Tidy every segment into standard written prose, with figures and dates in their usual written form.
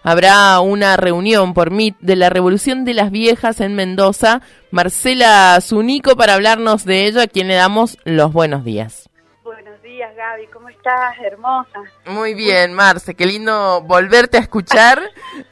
habrá una reunión por Meet de la Revolución de las Viejas en Mendoza. Marcela Zunico para hablarnos de ello, a quien le damos los buenos días. Buenos días, Gaby, ¿cómo estás? Hermosa. Muy bien, Marce, qué lindo volverte a escuchar.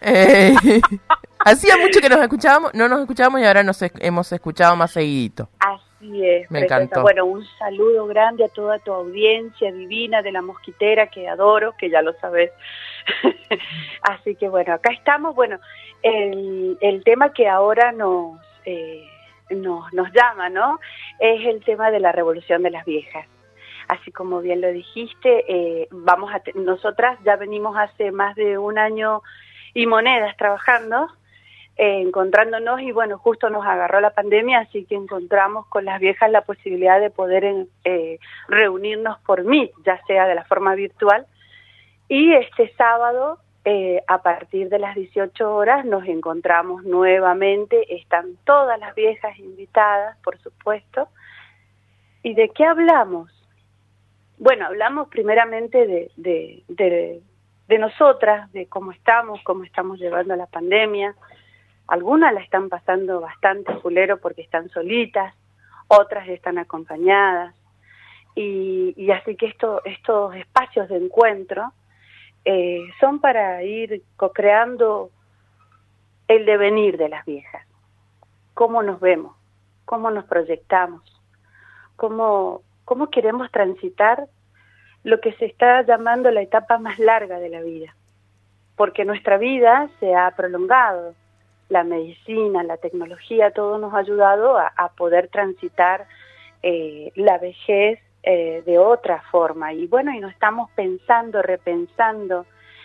Hacía mucho que no nos escuchábamos y ahora nos hemos escuchado más seguidito. Así es. Me encantó. Bueno, un saludo grande a toda tu audiencia divina de La Mosquitera, que adoro, que ya lo sabes. Así que bueno, acá estamos. Bueno, el tema que ahora nos llama, ¿no? Es el tema de la Revolución de las Viejas. Así como bien lo dijiste, nosotras ya venimos hace más de un año y monedas trabajando, encontrándonos, y bueno, justo nos agarró la pandemia, así que encontramos con las viejas la posibilidad de poder reunirnos por Meet, ya sea de la forma virtual, y este sábado, a partir de las 18 horas, nos encontramos nuevamente, están todas las viejas invitadas, por supuesto. ¿Y de qué hablamos? Bueno, hablamos primeramente de nosotras, de cómo estamos llevando la pandemia. Algunas la están pasando bastante fulero porque están solitas, otras están acompañadas. Y así que estos espacios de encuentro son para ir co-creando el devenir de las viejas. Cómo nos vemos, cómo nos proyectamos, cómo queremos transitar lo que se está llamando la etapa más larga de la vida, porque nuestra vida se ha prolongado, la medicina, la tecnología, todo nos ha ayudado a poder transitar la vejez de otra forma, y bueno, y nos estamos pensando, repensando,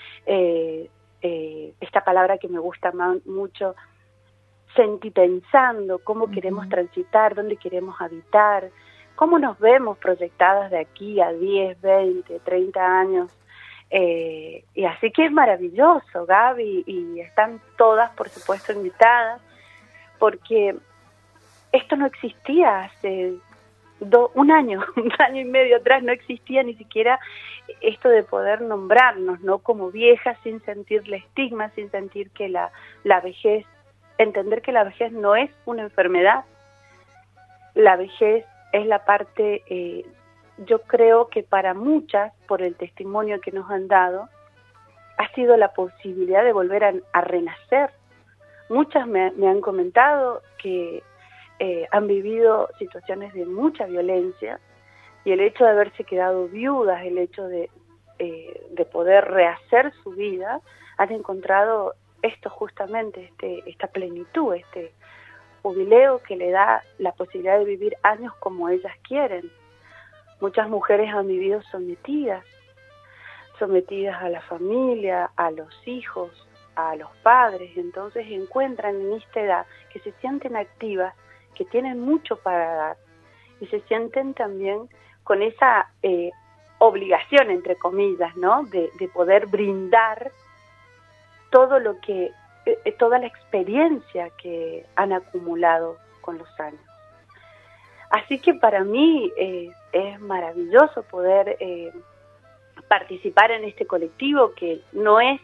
esta palabra que me gusta mucho, sentipensando, cómo queremos transitar, dónde queremos habitar, cómo nos vemos proyectadas de aquí a 10, 20, 30 años. Y así que es maravilloso, Gaby, y están todas, por supuesto, invitadas, porque esto no existía hace un año y medio atrás, no existía ni siquiera esto de poder nombrarnos, ¿no?, como viejas, sin sentirle estigma, sin sentir que la vejez, entender que la vejez no es una enfermedad, la vejez es la parte, yo creo que para muchas, por el testimonio que nos han dado, ha sido la posibilidad de volver a renacer. Muchas me han comentado que han vivido situaciones de mucha violencia, y el hecho de haberse quedado viudas, el hecho de poder rehacer su vida, han encontrado esto justamente, esta plenitud, este jubileo que le da la posibilidad de vivir años como ellas quieren. Muchas mujeres han vivido sometidas a la familia, a los hijos, a los padres, entonces encuentran en esta edad que se sienten activas, que tienen mucho para dar, y se sienten también con esa obligación, entre comillas, ¿no?, de poder brindar todo lo que toda la experiencia que han acumulado con los años. Así que para mí es maravilloso poder participar en este colectivo que no es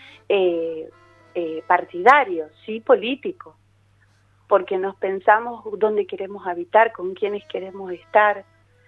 partidario, sí político, porque nos pensamos dónde queremos habitar, con quiénes queremos estar,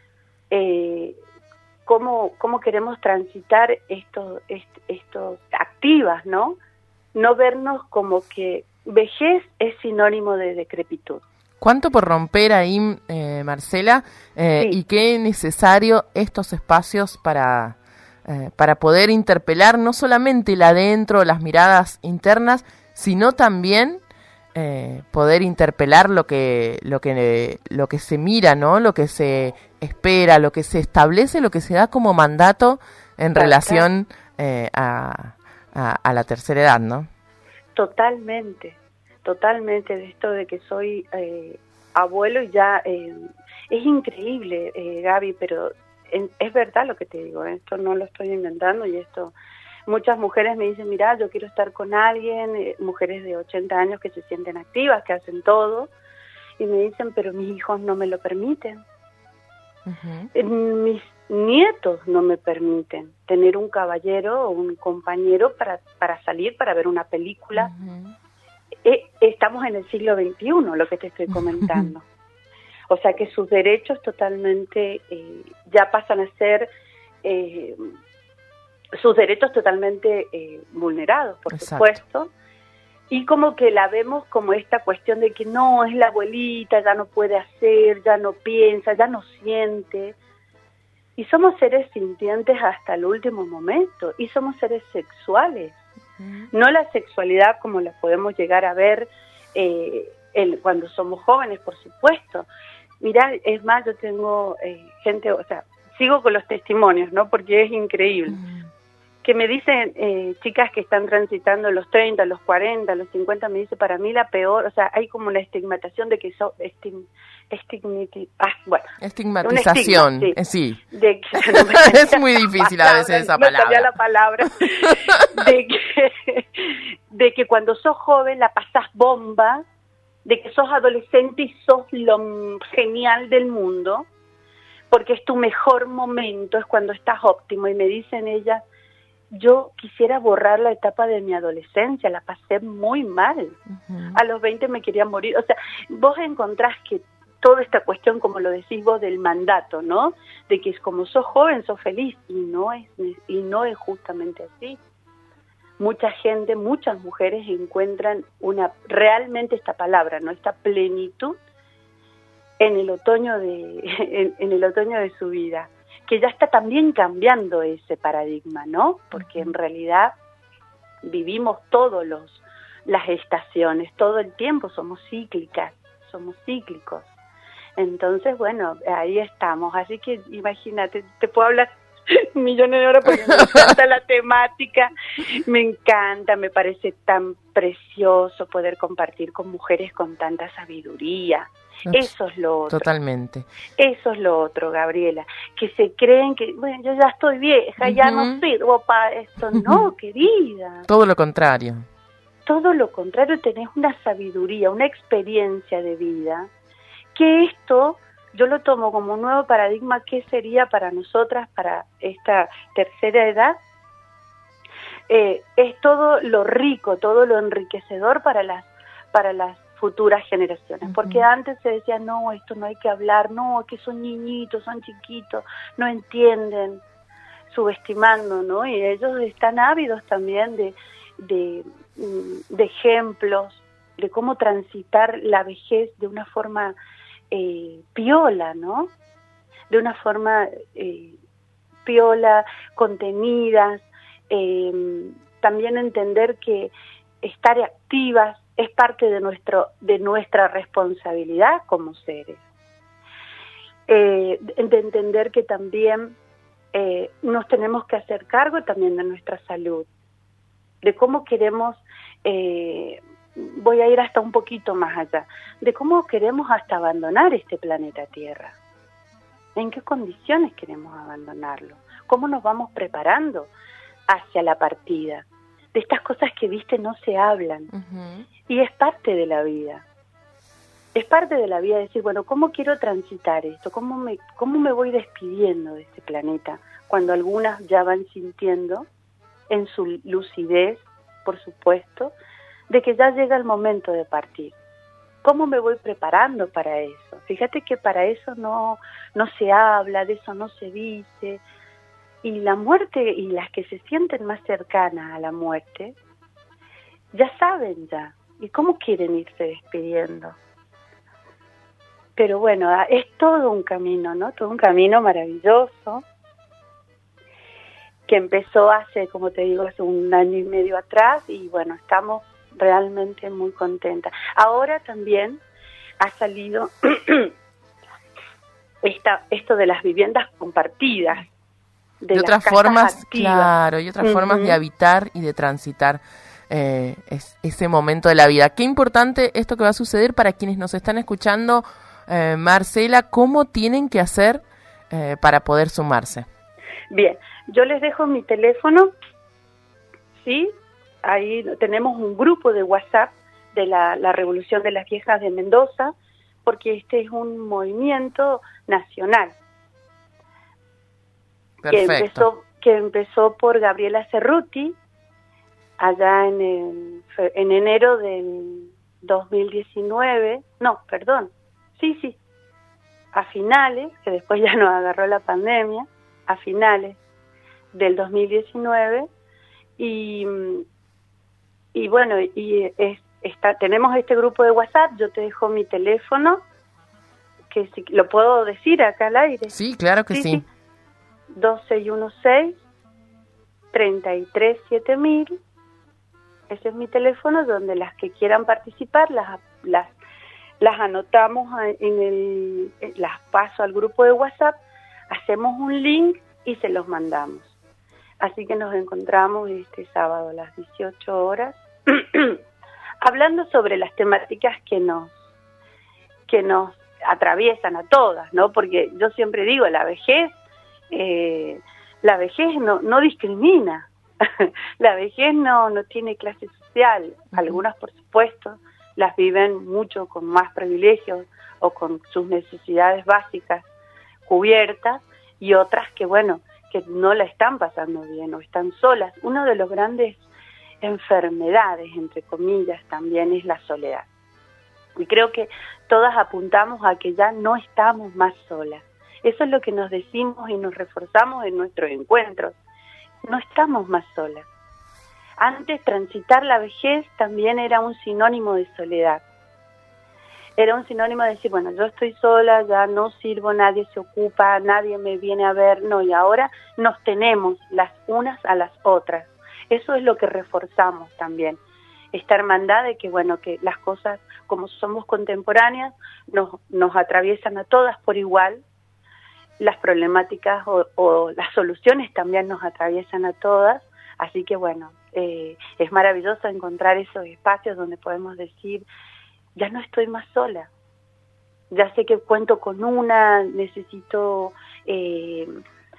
cómo queremos transitar estos activas, ¿no? No vernos como que vejez es sinónimo de decrepitud. ¿Cuánto por romper ahí, Marcela? Sí. Y qué necesario estos espacios para poder interpelar no solamente el adentro, las miradas internas, sino también poder interpelar lo que se mira, ¿no? Lo que se espera, lo que se establece, lo que se da como mandato en relación a la tercera edad, ¿no? Totalmente de esto de que soy abuelo y ya es increíble, Gaby, pero es verdad lo que te digo, esto no lo estoy inventando, y esto muchas mujeres me dicen, mira, yo quiero estar con alguien, mujeres de 80 años que se sienten activas, que hacen todo, y me dicen, pero mis hijos no me lo permiten. nietos no me permiten tener un caballero o un compañero para salir, para ver una película. Estamos en el siglo XXI, lo que te estoy comentando. O sea que sus derechos totalmente ya pasan a ser sus derechos totalmente vulnerados, por supuesto. Y como que la vemos como esta cuestión de que no, es la abuelita, ya no puede hacer, ya no piensa, ya no siente. Y somos seres sintientes hasta el último momento, y somos seres sexuales. No la sexualidad como la podemos llegar a ver cuando somos jóvenes, por supuesto. Mirá, es más, yo tengo gente, o sea, sigo con los testimonios, ¿no? Porque es increíble. Que me dicen chicas que están transitando los 30, los 40, los 50, me dice, para mí la peor, o sea, hay como una estigmatización de que estigmatización, estigma, sí. De que, es muy difícil a veces esa palabra. No sabía la palabra. de que cuando sos joven la pasás bomba, de que sos adolescente y sos lo genial del mundo, porque es tu mejor momento, es cuando estás óptimo. Y me dicen ellas, yo quisiera borrar la etapa de mi adolescencia, la pasé muy mal. A los 20 me quería morir. O sea, vos encontrás que toda esta cuestión, como lo decís vos, del mandato, ¿no? De que como sos joven, sos feliz, y no es justamente así. Mucha gente, muchas mujeres encuentran realmente esta palabra, ¿no? Esta plenitud en el otoño en el otoño de su vida, que ya está también cambiando ese paradigma, ¿no? Porque en realidad vivimos las estaciones, todo el tiempo somos cíclicas, somos cíclicos. Entonces, bueno, ahí estamos. Así que imagínate, te puedo hablar millones de horas porque me encanta la temática, me encanta, me parece tan precioso poder compartir con mujeres con tanta sabiduría. Eso es lo otro. Totalmente. Eso es lo otro, Gabriela, que se creen que, bueno, yo ya estoy vieja, ya no sirvo para esto. No, querida. Todo lo contrario. Todo lo contrario, tenés una sabiduría, una experiencia de vida, que esto yo lo tomo como un nuevo paradigma. ¿Qué sería para nosotras, para esta tercera edad? Es todo lo rico, todo lo enriquecedor para las futuras generaciones, porque antes se decía, no, esto no hay que hablar, no, que son niñitos, son chiquitos, no entienden, subestimando, ¿no? Y ellos están ávidos también de ejemplos, de cómo transitar la vejez de una forma piola, ¿no? De una forma piola, contenidas, también entender que estar activas es parte de nuestra responsabilidad como seres. De entender que también nos tenemos que hacer cargo también de nuestra salud, de cómo queremos, voy a ir hasta un poquito más allá, de cómo queremos hasta abandonar este planeta Tierra. ¿En qué condiciones queremos abandonarlo? ¿Cómo nos vamos preparando hacia la partida? De estas cosas que, viste, no se hablan. Y es parte de la vida. Es parte de la vida decir, bueno, ¿cómo quiero transitar esto? ¿Cómo me voy despidiendo de este planeta? Cuando algunas ya van sintiendo en su lucidez, por supuesto, de que ya llega el momento de partir. ¿Cómo me voy preparando para eso? Fíjate que para eso no se habla, de eso no se dice. Y la muerte, y las que se sienten más cercanas a la muerte, ya saben ya. ¿Y cómo quieren irse despidiendo? Pero bueno, es todo un camino, ¿no? Todo un camino maravilloso que empezó hace, como te digo, hace 1 año y medio atrás, y bueno, estamos realmente muy contentas. Ahora también ha salido esto de las viviendas compartidas, de otras formas, claro, y otras formas de habitar y de transitar ese momento de la vida. Qué importante esto que va a suceder para quienes nos están escuchando, Marcela, ¿cómo tienen que hacer para poder sumarse? Bien, yo les dejo mi teléfono, ¿sí? Ahí tenemos un grupo de WhatsApp de la Revolución de las Viejas de Mendoza, porque este es un movimiento nacional. que empezó por Gabriela Cerruti, allá en enero del 2019, a finales, que después ya nos agarró la pandemia, a finales del 2019, y bueno, tenemos este grupo de WhatsApp. Yo te dejo mi teléfono, que si lo puedo decir acá al aire. Sí, claro que sí. 2616-337000. Ese es mi teléfono, donde las que quieran participar las anotamos las paso al grupo de WhatsApp, hacemos un link y se los mandamos. Así que nos encontramos este sábado a las 18 horas hablando sobre las temáticas que nos atraviesan a todas, ¿no? Porque yo siempre digo, la vejez no discrimina. La vejez no tiene clase social. Algunas, por supuesto, las viven mucho con más privilegios o con sus necesidades básicas cubiertas, y otras que no la están pasando bien o están solas. Una de las grandes enfermedades, entre comillas, también es la soledad. Y creo que todas apuntamos a que ya no estamos más solas. Eso es lo que nos decimos y nos reforzamos en nuestros encuentros. No estamos más solas. Antes, transitar la vejez también era un sinónimo de soledad. Era un sinónimo de decir, bueno, yo estoy sola, ya no sirvo, nadie se ocupa, nadie me viene a ver, no, y ahora nos tenemos las unas a las otras. Eso es lo que reforzamos también. Esta hermandad de que, que las cosas, como somos contemporáneas, nos atraviesan a todas por igual. Las problemáticas o las soluciones también nos atraviesan a todas. Así que es maravilloso encontrar esos espacios donde podemos decir, ya no estoy más sola, ya sé que cuento con una, necesito que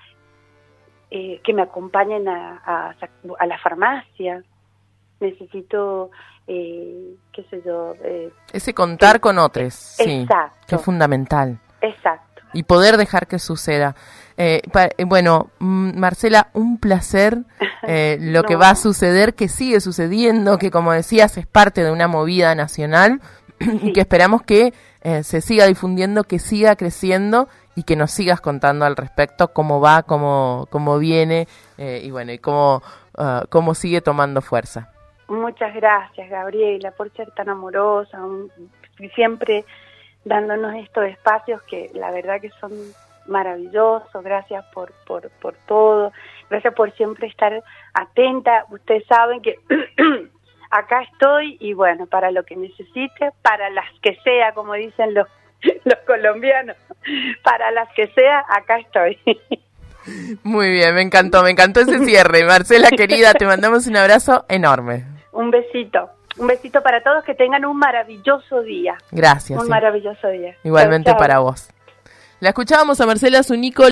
me acompañen a la farmacia, necesito, ese contar con otros, sí, exacto, que es fundamental. Exacto. Y poder dejar que suceda. Marcela, un placer lo que va a suceder, que sigue sucediendo, que como decías es parte de una movida nacional y que esperamos que se siga difundiendo, que siga creciendo y que nos sigas contando al respecto cómo va, cómo viene y cómo sigue tomando fuerza. Muchas gracias, Gabriela, por ser tan amorosa, siempre dándonos estos espacios que la verdad que son maravillosos. Gracias por todo, gracias por siempre estar atenta. Ustedes saben que acá estoy y para lo que necesite, para las que sea, como dicen los colombianos, para las que sea, acá estoy. Muy bien, me encantó ese cierre. Marcela, querida, te mandamos un abrazo enorme. Un besito para todos, que tengan un maravilloso día. Gracias. Maravilloso día. Igualmente. Chau, chau. Para vos. La escuchábamos a Marcela Zunico.